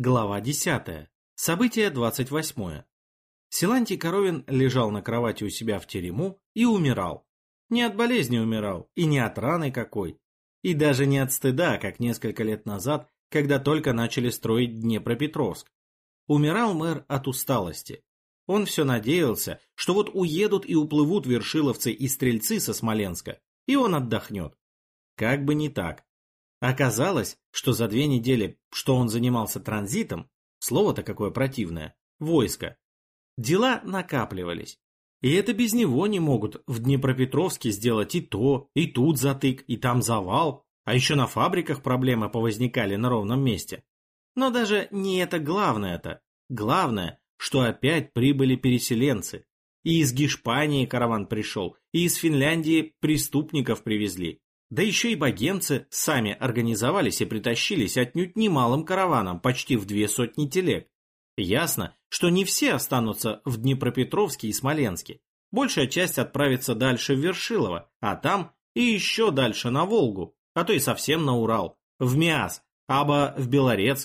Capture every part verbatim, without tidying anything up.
Глава десятая. Событие двадцать восьмое. Силантий Коровин лежал на кровати у себя в терему и умирал. Не от болезни умирал, и не от раны какой, и даже не от стыда, как несколько лет назад, когда только начали строить Днепропетровск. Умирал мэр от усталости. Он все надеялся, что вот уедут и уплывут вершиловцы и стрельцы со Смоленска, и он отдохнет. Как бы не так. Оказалось, что за две недели, что он занимался транзитом, слово-то какое противное, войско, дела накапливались. И это без него не могут в Днепропетровске сделать и то, и тут затык, и там завал, а еще на фабриках проблемы повозникали на ровном месте. Но даже не это главное-то. Главное, что опять прибыли переселенцы. И из Гешпании караван пришел, и из Финляндии преступников привезли. Да еще и богемцы сами организовались и притащились отнюдь немалым караваном, почти в две сотни телег. Ясно, что не все останутся в Днепропетровске и Смоленске. Большая часть отправится дальше в Вершилово, а там и еще дальше на Волгу, а то и совсем на Урал, в Миас, аба в Белорецк.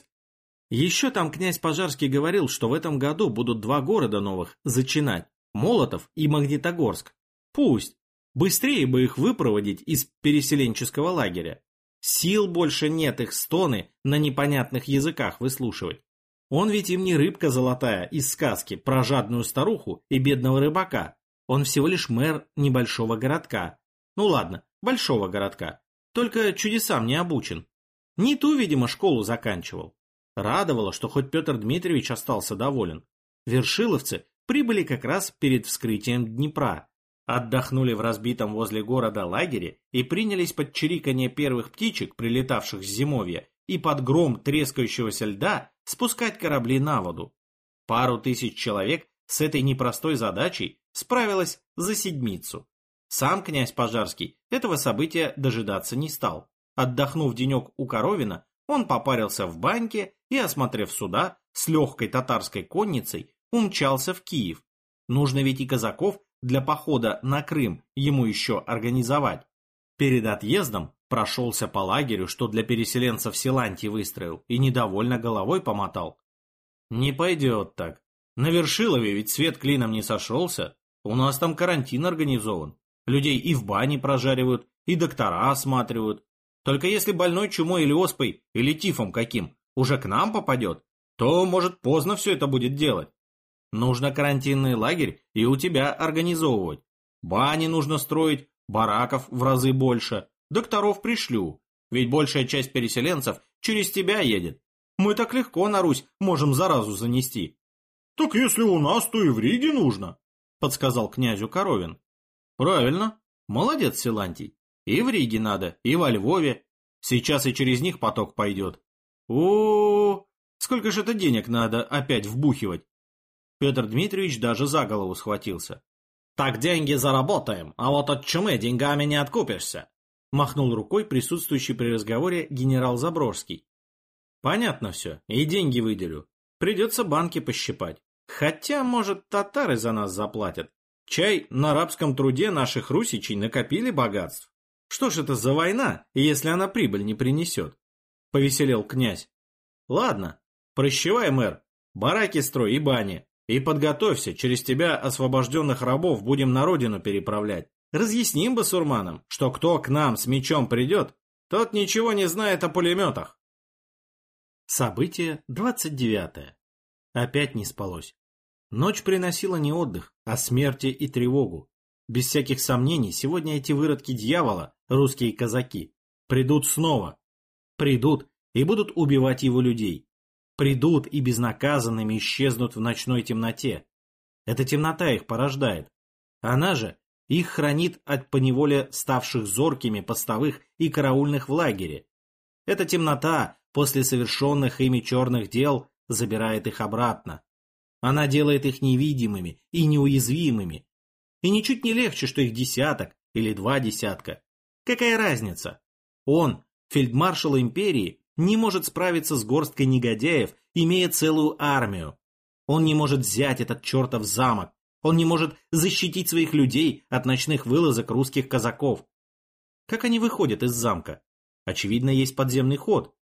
Еще там князь Пожарский говорил, что в этом году будут два города новых зачинать – Молотов и Магнитогорск. Пусть. Быстрее бы их выпроводить из переселенческого лагеря. Сил больше нет их стоны на непонятных языках выслушивать. Он ведь им не рыбка золотая из сказки про жадную старуху и бедного рыбака. Он всего лишь мэр небольшого городка. Ну ладно, большого городка. Только чудесам не обучен. Не ту, видимо, школу заканчивал. Радовало, что хоть Петр Дмитриевич остался доволен. Вершиловцы прибыли как раз перед вскрытием Днепра. Отдохнули в разбитом возле города лагере и принялись под чириканье первых птичек, прилетавших с зимовья, и под гром трескающегося льда спускать корабли на воду. Пару тысяч человек с этой непростой задачей справилось за седмицу. Сам князь Пожарский этого события дожидаться не стал. Отдохнув денек у Коровина, он попарился в баньке и, осмотрев суда, с легкой татарской конницей умчался в Киев. Нужно ведь и казаков для похода на Крым ему еще организовать. Перед отъездом прошелся по лагерю, что для переселенцев Силантий выстроил, и недовольно головой помотал. Не пойдет так. На Вершилове ведь свет клином не сошелся. У нас там карантин организован. Людей и в бане прожаривают, и доктора осматривают. Только если больной чумой или оспой, или тифом каким, уже к нам попадет, то, может, поздно все это будет делать. Нужно карантинный лагерь и у тебя организовывать. Бани нужно строить, бараков в разы больше. Докторов пришлю, ведь большая часть переселенцев через тебя едет. Мы так легко на Русь можем заразу занести. Так если у нас, то и в Риге нужно, подсказал князю Коровин. Правильно, молодец, Силантий. И в Риге надо, и во Львове. Сейчас и через них поток пойдет. О, сколько же это денег надо опять вбухивать? Петр Дмитриевич даже за голову схватился. «Так деньги заработаем, а вот от чумы деньгами не откупишься», махнул рукой присутствующий при разговоре генерал Заброжский. «Понятно все, и деньги выделю. Придется банки пощипать. Хотя, может, татары за нас заплатят. Чай, на рабском труде наших русичей накопили богатств. Что ж это за война, если она прибыль не принесет?» Повеселел князь. «Ладно, прощавай, мэр, бараки строй и бани. И подготовься, через тебя освобожденных рабов будем на родину переправлять. Разъясним басурманам, что кто к нам с мечом придет, тот ничего не знает о пулеметах». Событие двадцать девятое. Опять не спалось. Ночь приносила не отдых, а смерти и тревогу. Без всяких сомнений, сегодня эти выродки дьявола, русские казаки, придут снова. Придут и будут убивать его людей. Придут и безнаказанными исчезнут в ночной темноте. Эта темнота их порождает. Она же их хранит от поневоле ставших зоркими постовых и караульных в лагере. Эта темнота после совершенных ими черных дел забирает их обратно. Она делает их невидимыми и неуязвимыми. И ничуть не легче, что их десяток или два десятка. Какая разница? Он, фельдмаршал империи, не может справиться с горсткой негодяев, имея целую армию. Он не может взять этот чертов замок. Он не может защитить своих людей от ночных вылазок русских казаков. Как они выходят из замка? Очевидно, есть подземный ход.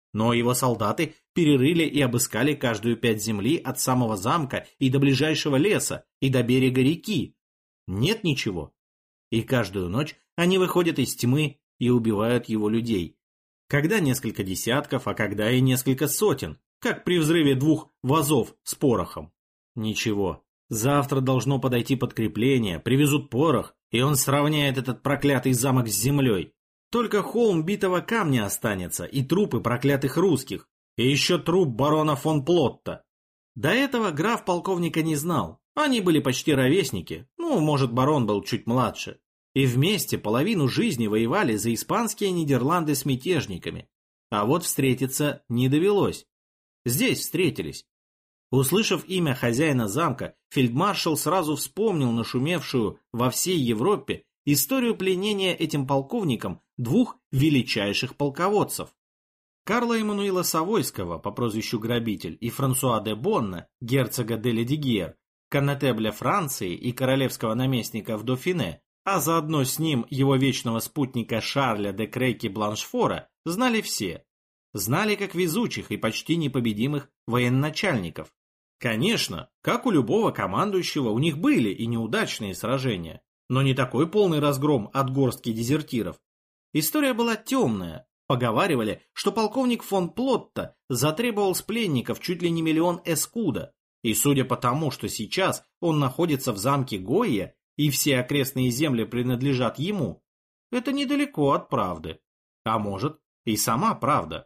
Но его солдаты перерыли и обыскали каждую пять земли от самого замка и до ближайшего леса, и до берега реки. Нет ничего. И каждую ночь они выходят из тьмы и убивают его людей. Когда несколько десятков, а когда и несколько сотен, как при взрыве двух вазов с порохом. Ничего. Завтра должно подойти подкрепление, привезут порох, и он сравняет этот проклятый замок с землей. Только холм битого камня останется, и трупы проклятых русских, и еще труп барона фон Плотта. До этого граф полковника не знал, они были почти ровесники, ну, может, барон был чуть младше. И вместе половину жизни воевали за испанские Нидерланды с мятежниками. А вот встретиться не довелось. Здесь встретились. Услышав имя хозяина замка, фельдмаршал сразу вспомнил нашумевшую во всей Европе историю пленения этим полковником двух величайших полководцев. Карла Эммануила Савойского по прозвищу Грабитель и Франсуа де Бонна, герцога де Ледигьер, коннетебля Франции и королевского наместника в Дофине, а заодно с ним его вечного спутника Шарля де Крейки-Бланшфора, знали все. Знали как везучих и почти непобедимых военачальников. Конечно, как у любого командующего, у них были и неудачные сражения, но не такой полный разгром от горстки дезертиров. История была темная. Поговаривали, что полковник фон Плотта затребовал с пленников чуть ли не миллион эскуда, и судя по тому, что сейчас он находится в замке Гойя, и все окрестные земли принадлежат ему, это недалеко от правды. А может, и сама правда.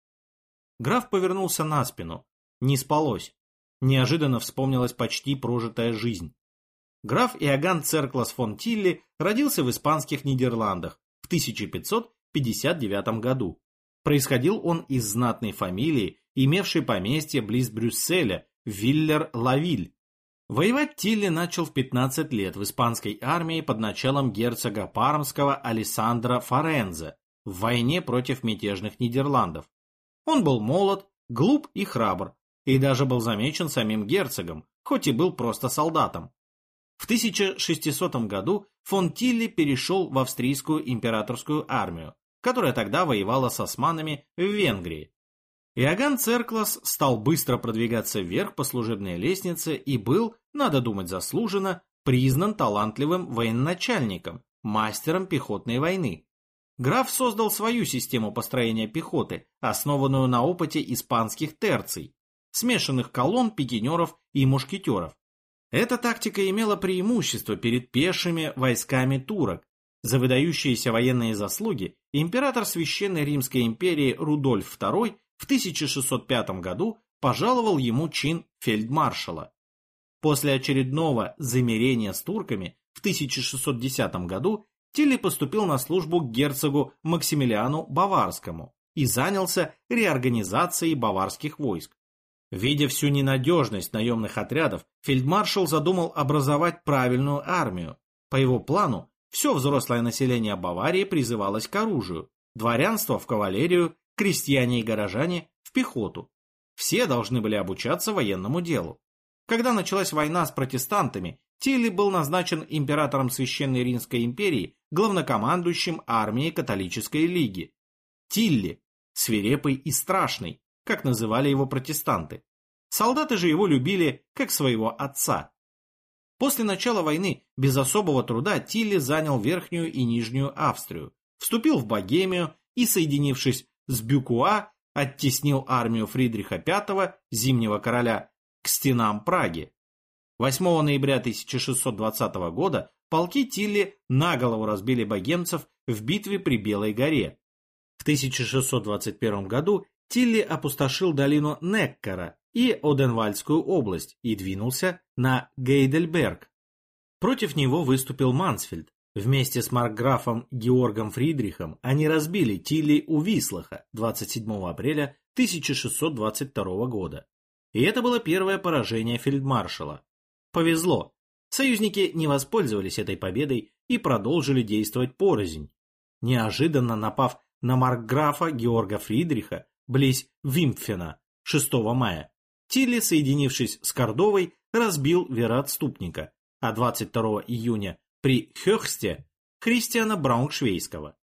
Граф повернулся на спину. Не спалось. Неожиданно вспомнилась почти прожитая жизнь. Граф Иоганн Церклас фон Тилли родился в испанских Нидерландах в тысяча пятьсот пятьдесят девятом году. Происходил он из знатной фамилии, имевшей поместье близ Брюсселя, Виллер-Лавиль. Воевать Тилли начал в пятнадцать лет в испанской армии под началом герцога Пармского Алессандро Форензе в войне против мятежных Нидерландов. Он был молод, глуп и храбр, и даже был замечен самим герцогом, хоть и был просто солдатом. В тысяча шестисотом году фон Тилли перешел в австрийскую императорскую армию, которая тогда воевала с османами в Венгрии. Иоганн Церклас стал быстро продвигаться вверх по служебной лестнице и был, надо думать заслуженно, признан талантливым военачальником, мастером пехотной войны. Граф создал свою систему построения пехоты, основанную на опыте испанских терций, смешанных колонн пикинеров и мушкетеров. Эта тактика имела преимущество перед пешими войсками турок. За выдающиеся военные заслуги император Священной Римской империи Рудольф второй в тысяча шестьсот пятом году пожаловал ему чин фельдмаршала. После очередного замирения с турками в тысяча шестьсот десятом году Тилли поступил на службу к герцогу Максимилиану Баварскому и занялся реорганизацией баварских войск. Видя всю ненадежность наемных отрядов, фельдмаршал задумал образовать правильную армию. По его плану, все взрослое население Баварии призывалось к оружию, дворянство в кавалерию, крестьяне и горожане в пехоту. Все должны были обучаться военному делу. Когда началась война с протестантами, Тилли был назначен императором Священной Римской империи главнокомандующим армией католической лиги. Тилли, свирепый и страшный, как называли его протестанты. Солдаты же его любили как своего отца. После начала войны без особого труда Тилли занял Верхнюю и Нижнюю Австрию, вступил в Богемию и, соединившись с Бюкуа, оттеснил армию Фридриха пятого, Зимнего короля, к стенам Праги. восьмого ноября тысяча шестьсот двадцатого года полки Тилли наголову разбили богемцев в битве при Белой горе. В тысяча шестьсот двадцать первом году Тилли опустошил долину Неккара и Оденвальдскую область и двинулся на Гейдельберг. Против него выступил Мансфельд. Вместе с маркграфом Георгом Фридрихом они разбили Тилли у Вислаха двадцать седьмого апреля тысяча шестьсот двадцать второго года. И это было первое поражение фельдмаршала. Повезло. Союзники не воспользовались этой победой и продолжили действовать порознь. Неожиданно напав на маркграфа Георга Фридриха близ Вимпфена шестого мая, Тилли, соединившись с Кордовой, разбил вероотступника, а двадцать второго июня при Хёхсте Христиана Брауншвейского.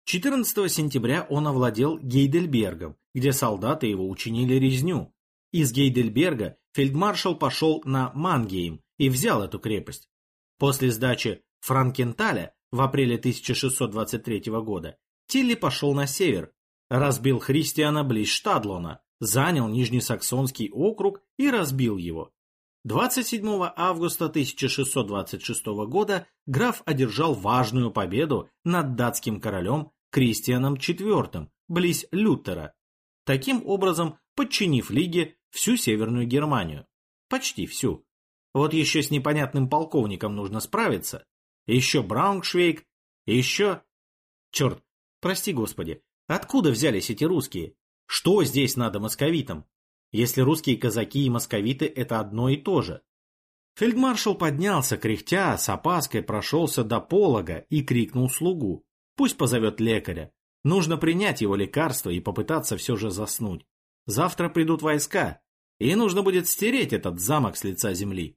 четырнадцатого сентября он овладел Гейдельбергом, где солдаты его учинили резню. Из Гейдельберга фельдмаршал пошел на Мангейм и взял эту крепость. После сдачи Франкенталя в апреле тысяча шестьсот двадцать третьего года Тилли пошел на север, разбил Христиана близ Штадлона, занял Нижнесаксонский округ и разбил его. двадцать седьмого августа тысяча шестьсот двадцать шестого года граф одержал важную победу над датским королем Кристианом четвёртым близ Лютера, таким образом подчинив Лиге всю Северную Германию. Почти всю. Вот еще с непонятным полковником нужно справиться. Еще Брауншвейг, еще... Черт, прости господи, откуда взялись эти русские? Что здесь надо московитам? Если русские казаки и московиты – это одно и то же. Фельдмаршал поднялся, кряхтя, с опаской прошелся до полога и крикнул слугу. Пусть позовет лекаря. Нужно принять его лекарство и попытаться все же заснуть. Завтра придут войска, и нужно будет стереть этот замок с лица земли.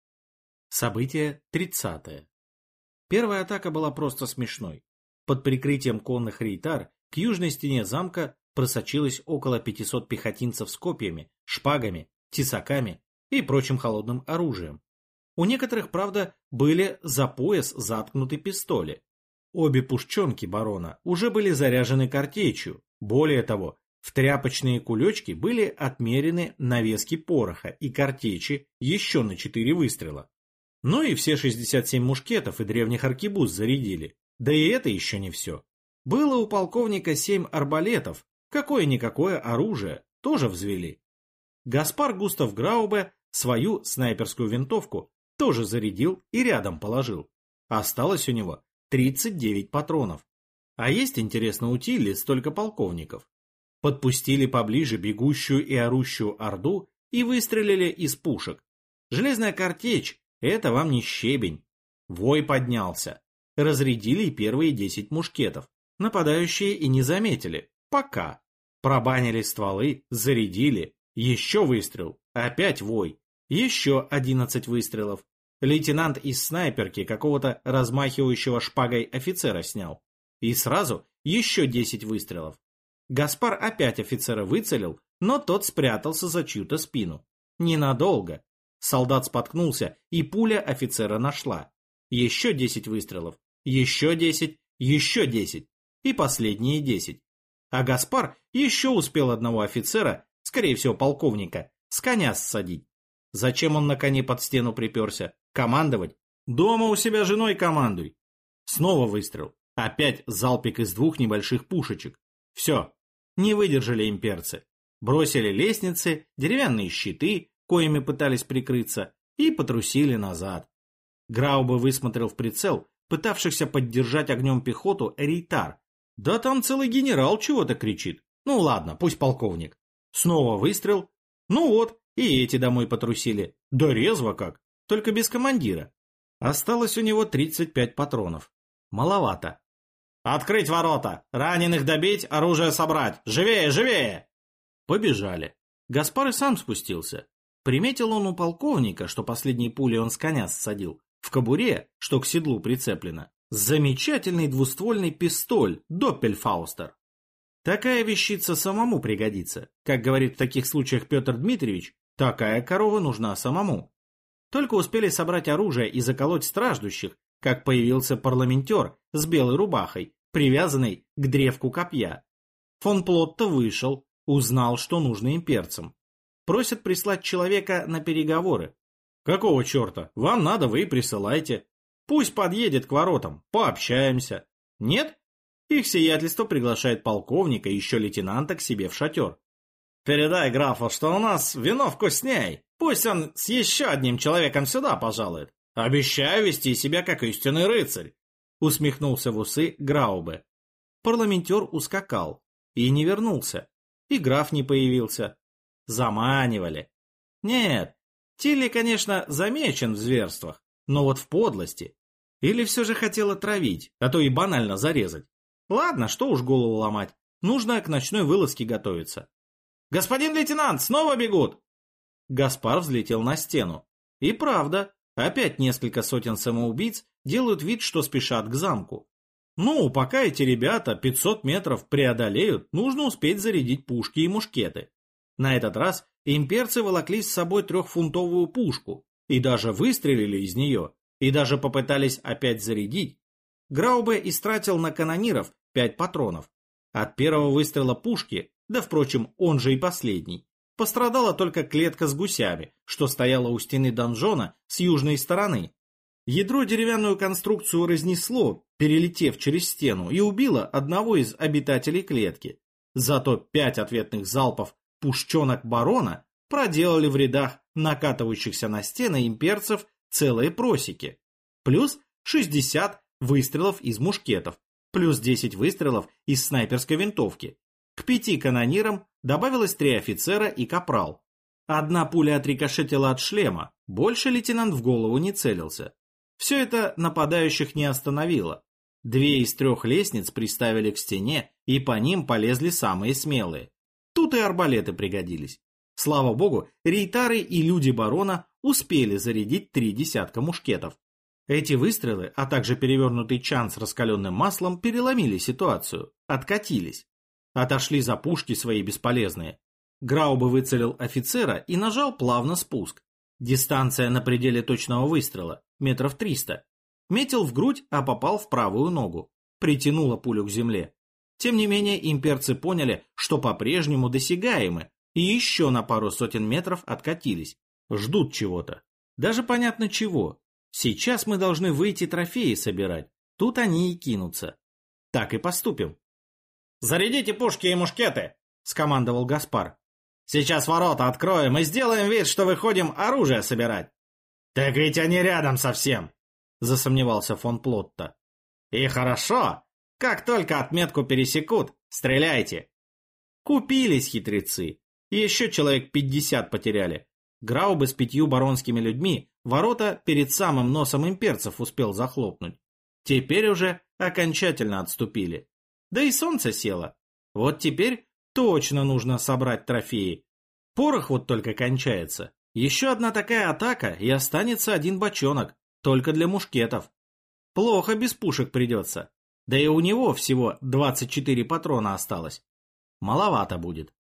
Событие тридцатое. Первая атака была просто смешной. Под прикрытием конных рейтар к южной стене замка просочилось около пятисот пехотинцев с копьями, шпагами, тесаками и прочим холодным оружием. У некоторых, правда, были за пояс заткнуты пистоли. Обе пушченки барона уже были заряжены картечью. Более того, в тряпочные кулечки были отмерены навески пороха и картечи еще на четыре выстрела. Ну и все шестьдесят семь мушкетов и древних аркебуз зарядили. Да и это еще не все. Было у полковника семь арбалетов, какое-никакое оружие тоже взвели. Гаспар Густав Граубе свою снайперскую винтовку тоже зарядил и рядом положил. Осталось у него тридцать девять патронов. А есть, интересно, у Тилли столько полковников. Подпустили поближе бегущую и орущую орду и выстрелили из пушек. Железная картечь — это вам не щебень. Вой поднялся. Разрядили первые десять мушкетов. Нападающие и не заметили. Пока. Пробанили стволы, зарядили. Еще выстрел. Опять вой. Еще одиннадцать выстрелов. Лейтенант из снайперки какого-то размахивающего шпагой офицера снял. И сразу еще десять выстрелов. Гаспар опять офицера выцелил, но тот спрятался за чью-то спину. Ненадолго. Солдат споткнулся, и пуля офицера нашла. Еще десять выстрелов. Еще десять. Еще десять. И последние десять. А Гаспар еще успел одного офицера, скорее всего полковника, с коня ссадить. Зачем он на коне под стену приперся? Командовать? Дома у себя женой командуй. Снова выстрел. Опять залпик из двух небольших пушечек. Все. Не выдержали имперцы. Бросили лестницы, деревянные щиты, коими пытались прикрыться, и потрусили назад. Граубе высмотрел в прицел пытавшихся поддержать огнем пехоту рейтар. Да там целый генерал чего-то кричит. Ну ладно, пусть полковник. Снова выстрел. Ну вот, и эти домой потрусили. Да резво как, только без командира. Осталось у него тридцать пять патронов. Маловато. «Открыть ворота! Раненых добить, оружие собрать! Живее, живее!» Побежали. Гаспар и сам спустился. Приметил он у полковника, что последней пулей он с коня ссадил, в кобуре, что к седлу прицеплено, замечательный двуствольный пистоль Доппельфаустер. Такая вещица самому пригодится. Как говорит в таких случаях Петр Дмитриевич, такая корова нужна самому. Только успели собрать оружие и заколоть страждущих, как появился парламентер с белой рубахой, привязанной к древку копья. Фон Плотто вышел, узнал, что нужно имперцам. Просят прислать человека на переговоры. Какого черта? Вам надо, вы и присылайте. Пусть подъедет к воротам, пообщаемся. Нет? Их сиятельство приглашает полковника и еще лейтенанта к себе в шатер. Передай графу, что у нас вино вкусней. Пусть он с еще одним человеком сюда пожалует. Обещаю вести себя как истинный рыцарь. Усмехнулся в усы Граубе. Парламентер ускакал и не вернулся. И граф не появился. Заманивали. Нет, Тилли, конечно, замечен в зверствах, но вот в подлости. Или все же хотел отравить, а то и банально зарезать. Ладно, что уж голову ломать. Нужно к ночной вылазке готовиться. «Господин лейтенант, снова бегут!» Гаспар взлетел на стену. И правда, опять несколько сотен самоубийц делают вид, что спешат к замку. Ну, пока эти ребята пятьсот метров преодолеют, нужно успеть зарядить пушки и мушкеты. На этот раз имперцы волокли с собой трехфунтовую пушку, и даже выстрелили из нее, и даже попытались опять зарядить. Граубе истратил на канониров пять патронов. От первого выстрела пушки, да, впрочем, он же и последний, пострадала только клетка с гусями, что стояла у стены донжона с южной стороны. Ядро деревянную конструкцию разнесло, перелетев через стену, и убило одного из обитателей клетки. Зато пять ответных залпов пушченок барона проделали в рядах накатывающихся на стены имперцев целые просеки. Плюс шестьдесят выстрелов из мушкетов, плюс десять выстрелов из снайперской винтовки. К пяти канонирам добавилось три офицера и капрал. Одна пуля отрикошетила от шлема, больше лейтенант в голову не целился. Все это нападающих не остановило. Две из трех лестниц приставили к стене, и по ним полезли самые смелые. Тут и арбалеты пригодились. Слава богу, рейтары и люди барона успели зарядить три десятка мушкетов. Эти выстрелы, а также перевернутый чан с раскаленным маслом переломили ситуацию, откатились. Отошли за пушки свои бесполезные. Граубе выцелил офицера и нажал плавно спуск. Дистанция на пределе точного выстрела, метров триста. Метил в грудь, а попал в правую ногу. Притянуло пулю к земле. Тем не менее, имперцы поняли, что по-прежнему досягаемы, и еще на пару сотен метров откатились. Ждут чего-то. Даже понятно чего. Сейчас мы должны выйти трофеи собирать. Тут они и кинутся. Так и поступим. «Зарядите пушки и мушкеты!» — скомандовал Гаспар. «Сейчас ворота откроем и сделаем вид, что выходим оружие собирать». «Так ведь они рядом совсем!» — засомневался фон Плотта. «И хорошо! Как только отметку пересекут, стреляйте!» Купились хитрецы. Еще человек пятьдесят потеряли. Граубе с пятью баронскими людьми ворота перед самым носом имперцев успел захлопнуть. Теперь уже окончательно отступили. Да и солнце село. Вот теперь точно нужно собрать трофеи. Порох вот только кончается. Еще одна такая атака, и останется один бочонок, только для мушкетов. Плохо без пушек придется. Да и у него всего двадцать четыре патрона осталось. Маловато будет.